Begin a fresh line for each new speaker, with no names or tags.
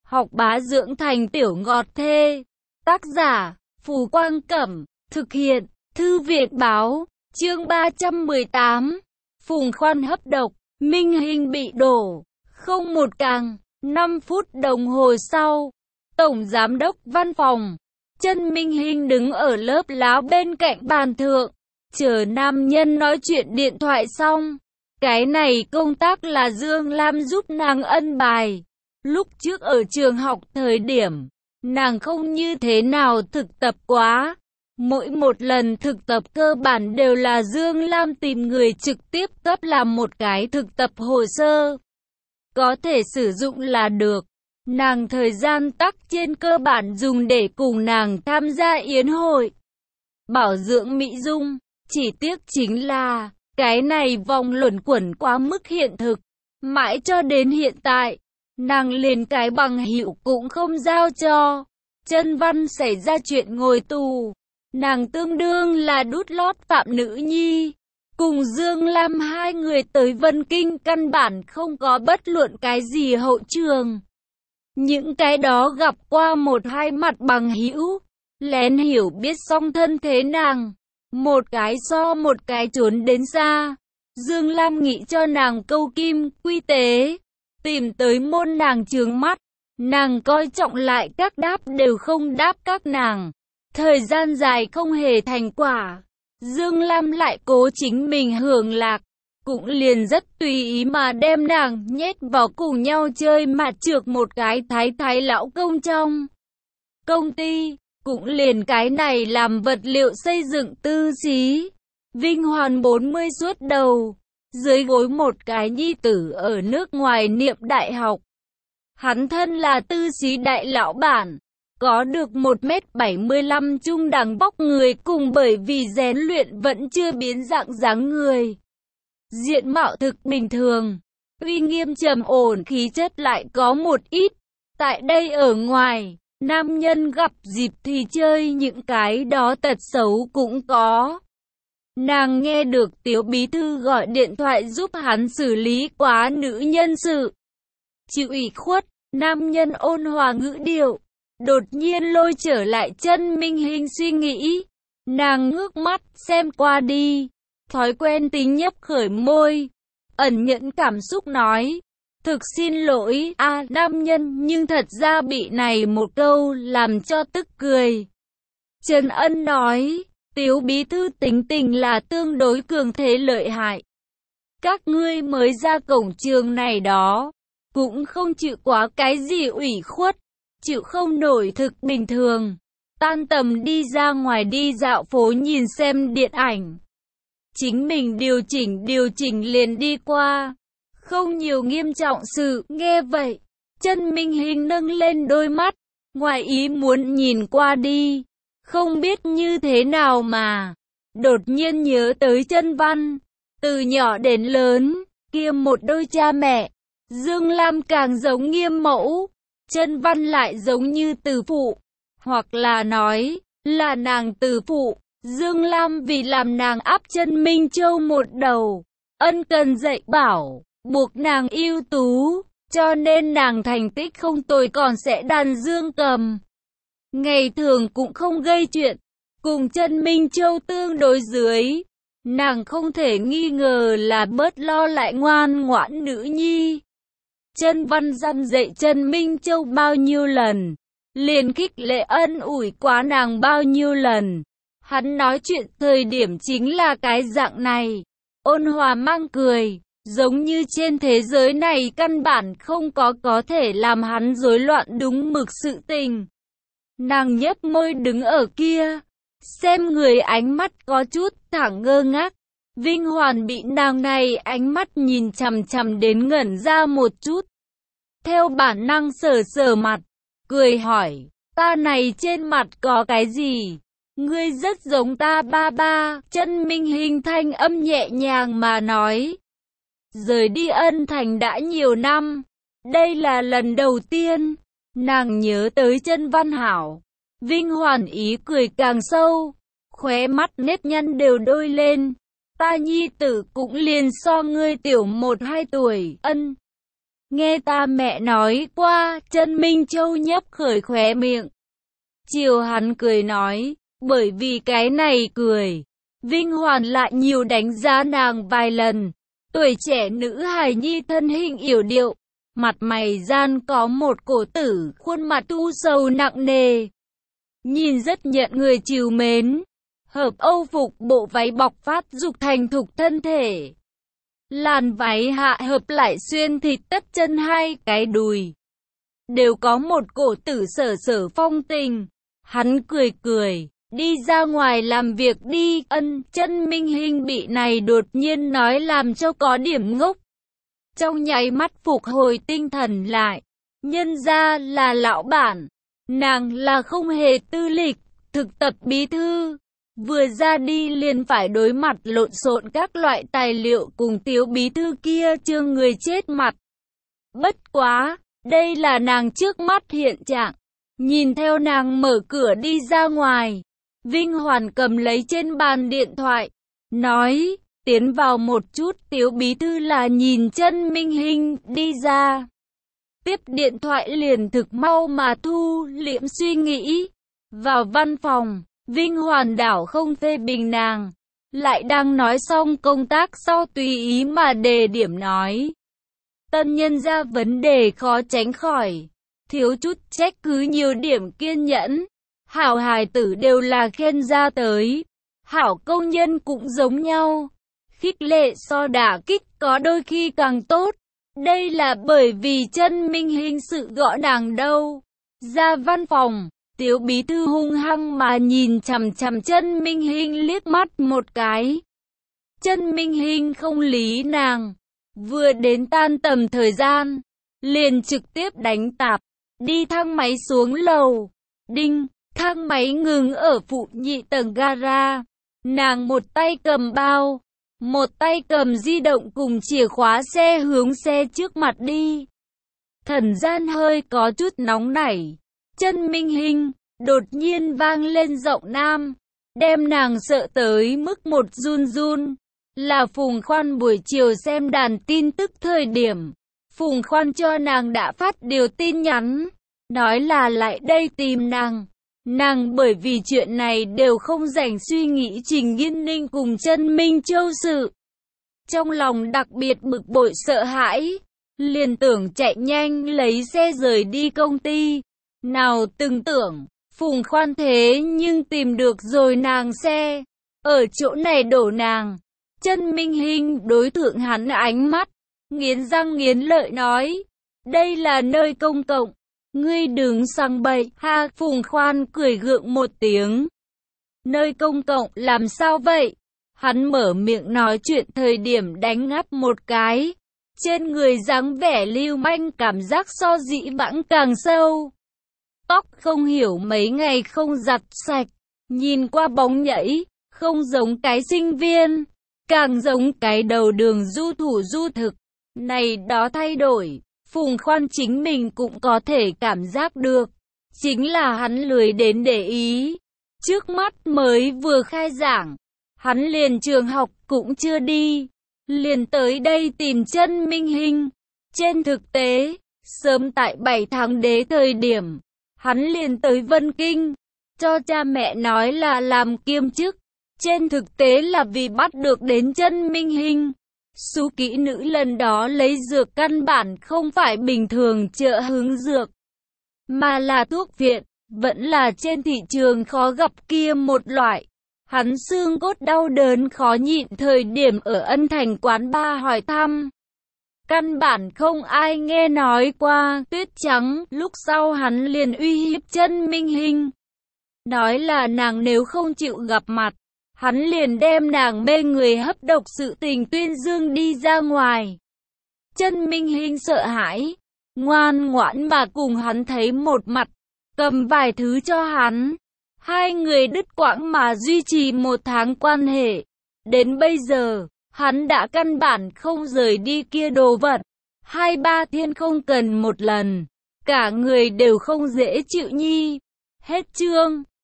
học bá dưỡng thành tiểu ngọt thê. Tác giả, Phù Quang Cẩm, thực hiện, Thư viện Báo, chương 318, Phùng Khoan hấp độc, Minh Hinh bị đổ, không một càng, 5 phút đồng hồ sau, Tổng Giám đốc Văn phòng, Chân Minh Hinh đứng ở lớp lá bên cạnh bàn thượng, chờ nam nhân nói chuyện điện thoại xong. Cái này công tác là Dương Lam giúp nàng ân bài. Lúc trước ở trường học thời điểm, nàng không như thế nào thực tập quá. Mỗi một lần thực tập cơ bản đều là Dương Lam tìm người trực tiếp cấp làm một cái thực tập hồ sơ. Có thể sử dụng là được. Nàng thời gian tắc trên cơ bản dùng để cùng nàng tham gia yến hội. Bảo dưỡng mỹ dung, chỉ tiếc chính là cái này vòng luẩn quẩn quá mức hiện thực. Mãi cho đến hiện tại, nàng liền cái bằng hữu cũng không giao cho. Chân Văn xảy ra chuyện ngồi tù. Nàng tương đương là đút lót phạm nữ nhi. Cùng Dương Lam hai người tới Vân Kinh căn bản không có bất luận cái gì hậu trường. Những cái đó gặp qua một hai mặt bằng hữu, lén hiểu biết song thân thế nàng. Một cái so một cái trốn đến xa. Dương Lam nghĩ cho nàng câu kim, quy tế. Tìm tới môn nàng chướng mắt. Nàng coi trọng lại các đáp đều không đáp các nàng. Thời gian dài không hề thành quả. Dương Lam lại cố chính mình hưởng lạc. Cũng liền rất tùy ý mà đem nàng nhét vào cùng nhau chơi mặt trược một cái thái lão công trong công ty. Cũng liền cái này làm vật liệu xây dựng tư xí. Vinh Hoàn 40 suốt đầu. Dưới gối một cái nhi tử ở nước ngoài niệm đại học. Hắn thân là tư xí đại lão bản. Có được 1m75 trung đẳng vóc người cùng bởi vì rèn luyện vẫn chưa biến dạng dáng người. Diện mạo thực bình thường. Uy nghiêm trầm ổn khí chất lại có một ít. Tại đây ở ngoài. Nam nhân gặp dịp thì chơi những cái đó tật xấu cũng có. Nàng nghe được Tiếu bí thư gọi điện thoại giúp hắn xử lý quá nữ nhân sự. Chịu ủy khuất, nam nhân ôn hòa ngữ điệu. Đột nhiên lôi trở lại Chân Minh Hinh suy nghĩ. Nàng ngước mắt xem qua đi. Thói quen tính nhấp khởi môi. Ẩn nhẫn cảm xúc nói. Thực xin lỗi nam nhân, nhưng thật ra bị này một câu làm cho tức cười. Trần Ân nói, Tiếu bí thư tính tình là tương đối cường thế lợi hại. Các ngươi mới ra cổng trường này đó, cũng không chịu quá cái gì ủy khuất, chịu không nổi thực bình thường. Tan tầm đi ra ngoài đi dạo phố nhìn xem điện ảnh. Chính mình điều chỉnh liền đi qua. Không nhiều nghiêm trọng sự, nghe vậy. Chân Minh Hinh nâng lên đôi mắt, ngoài ý muốn nhìn qua đi. Không biết như thế nào mà. Đột nhiên nhớ tới Chân Văn. Từ nhỏ đến lớn, kia một đôi cha mẹ. Dương Lam càng giống nghiêm mẫu. Chân Văn lại giống như từ phụ. Hoặc là nói, là nàng từ phụ. Dương Lam vì làm nàng áp chân Minh Châu một đầu. Ân cần dạy bảo. Buộc nàng ưu tú, cho nên nàng thành tích không tồi còn sẽ đàn dương cầm. Ngày thường cũng không gây chuyện, cùng Chân Minh Châu tương đối dưới. Nàng không thể nghi ngờ là bớt lo lại ngoan ngoãn nữ nhi. Chân Văn dăm dạy Chân Minh Châu bao nhiêu lần, liền khích lệ ân ủi quá nàng bao nhiêu lần. Hắn nói chuyện thời điểm chính là cái dạng này, ôn hòa mang cười. Giống như trên thế giới này căn bản không có thể làm hắn rối loạn đúng mực sự tình. Nàng nhếch môi đứng ở kia, xem người ánh mắt có chút thẳng ngơ ngác. Vinh Hoàn bị nàng này ánh mắt nhìn chằm chằm đến ngẩn ra một chút. Theo bản năng sờ mặt, cười hỏi, ta này trên mặt có cái gì? Ngươi rất giống ta ba ba. Chân Minh Hinh thanh âm nhẹ nhàng mà nói. Rời đi Ân Thành đã nhiều năm, đây là lần đầu tiên, nàng nhớ tới Chân Văn hảo. Vinh Hoàn ý cười càng sâu, khóe mắt nếp nhăn đều đôi lên. Ta nhi tử cũng liền so ngươi tiểu 1-2 tuổi, Ân. Nghe ta mẹ nói qua, Chân Minh Châu nhấp khởi khóe miệng. Chiều hắn cười nói, bởi vì cái này cười. Vinh Hoàn lại nhiều đánh giá nàng vài lần. Tuổi trẻ nữ hài nhi thân hình yểu điệu, mặt mày gian có một cổ tử, khuôn mặt u sầu nặng nề. Nhìn rất nhận người trìu mến. Hợp Âu phục bộ váy bọc phát dục thành thục thân thể. Làn váy hạ hợp lại xuyên thịt tất chân hai cái đùi. Đều có một cổ tử sở sở phong tình. Hắn cười cười, đi ra ngoài làm việc đi. Chân Minh Hinh bị này đột nhiên nói làm cho có điểm ngốc. Trong nháy mắt phục hồi tinh thần lại. Nhân ra là lão bản. Nàng là không hề tư lịch, thực tập bí thư. Vừa ra đi liền phải đối mặt lộn xộn các loại tài liệu cùng Tiếu bí thư kia trương người chết mặt. Bất quá, đây là nàng trước mắt hiện trạng. Nhìn theo nàng mở cửa đi ra ngoài, Vinh Hoàn cầm lấy trên bàn điện thoại, nói, tiến vào một chút. Tiếu bí thư là nhìn Chân Minh Hinh đi ra. Tiếp điện thoại liền thực mau mà thu liễm suy nghĩ. Vào văn phòng, Vinh Hoàn đảo không phê bình nàng, lại đang nói xong công tác sau tùy ý mà đề điểm nói. Tân nhân ra vấn đề khó tránh khỏi, thiếu chút trách cứ nhiều điểm kiên nhẫn. Hảo hài tử đều là khen ra tới, hảo công nhân cũng giống nhau. Khích lệ so đả kích có đôi khi càng tốt. Đây là bởi vì Chân Minh Hinh sự gõ nàng đâu. Ra văn phòng, Tiếu bí thư hung hăng mà nhìn chằm chằm Chân Minh Hinh liếc mắt một cái. Chân Minh Hinh không lý nàng. Vừa đến tan tầm thời gian, liền trực tiếp đánh tạp, đi thang máy xuống lầu. Đinh, thang máy ngừng ở phụ nhị tầng gara. Nàng một tay cầm bao, một tay cầm di động cùng chìa khóa xe hướng xe trước mặt đi. Thần gian hơi có chút nóng nảy. Chân Minh Hinh đột nhiên vang lên giọng nam, đem nàng sợ tới mức một run run. Là Phùng Khoan buổi chiều xem đàn tin tức thời điểm, Phùng Khoan cho nàng đã phát điều tin nhắn, nói là lại đây tìm nàng. Nàng bởi vì chuyện này đều không rảnh suy nghĩ Trình Nghiên Ninh cùng Chân Minh Châu sự. Trong lòng đặc biệt bực bội sợ hãi, liền tưởng chạy nhanh lấy xe rời đi công ty. Nào từng tưởng, Phùng Khoan thế nhưng tìm được rồi nàng xe, ở chỗ này đổ nàng. Chân Minh Hinh đối thượng hắn ánh mắt, nghiến răng nghiến lợi nói, đây là nơi công cộng, ngươi đừng sang bậy. Ha, Phùng Khoan cười gượng một tiếng. Nơi công cộng làm sao vậy? Hắn mở miệng nói chuyện thời điểm đánh ngáp một cái, trên người dáng vẻ lưu manh cảm giác so dĩ vãng càng sâu. Tóc không hiểu mấy ngày không giặt sạch, nhìn qua bóng nhảy, không giống cái sinh viên, càng giống cái đầu đường du thủ du thực. Này đó thay đổi, Phùng Khoan chính mình cũng có thể cảm giác được. Chính là hắn lười đến để ý. Trước mắt mới vừa khai giảng, hắn liền trường học cũng chưa đi, liền tới đây tìm Chân Minh Hinh. Trên thực tế, sớm tại 7 tháng đế thời điểm, hắn liền tới Vân Kinh, cho cha mẹ nói là làm kiêm chức. Trên thực tế là vì bắt được đến Chân Minh Hinh. Sú kỹ nữ lần đó lấy dược căn bản không phải bình thường chợ hứng dược, mà là thuốc viện, vẫn là trên thị trường khó gặp kia một loại. Hắn xương cốt đau đớn khó nhịn thời điểm ở Ân Thành quán bar hỏi thăm. Căn bản không ai nghe nói qua tuyết trắng, lúc sau hắn liền uy hiếp Chân Minh Hinh. Nói là nàng nếu không chịu gặp mặt, hắn liền đem nàng mê người hấp độc sự tình tuyên dương đi ra ngoài. Chân Minh Hinh sợ hãi, ngoan ngoãn mà cùng hắn thấy một mặt, cầm vài thứ cho hắn. Hai người đứt quãng mà duy trì 1 tháng quan hệ. Đến bây giờ, hắn đã căn bản không rời đi kia đồ vật. 2-3 thiên không cần một lần. Cả người đều không dễ chịu nhi. Hết chương.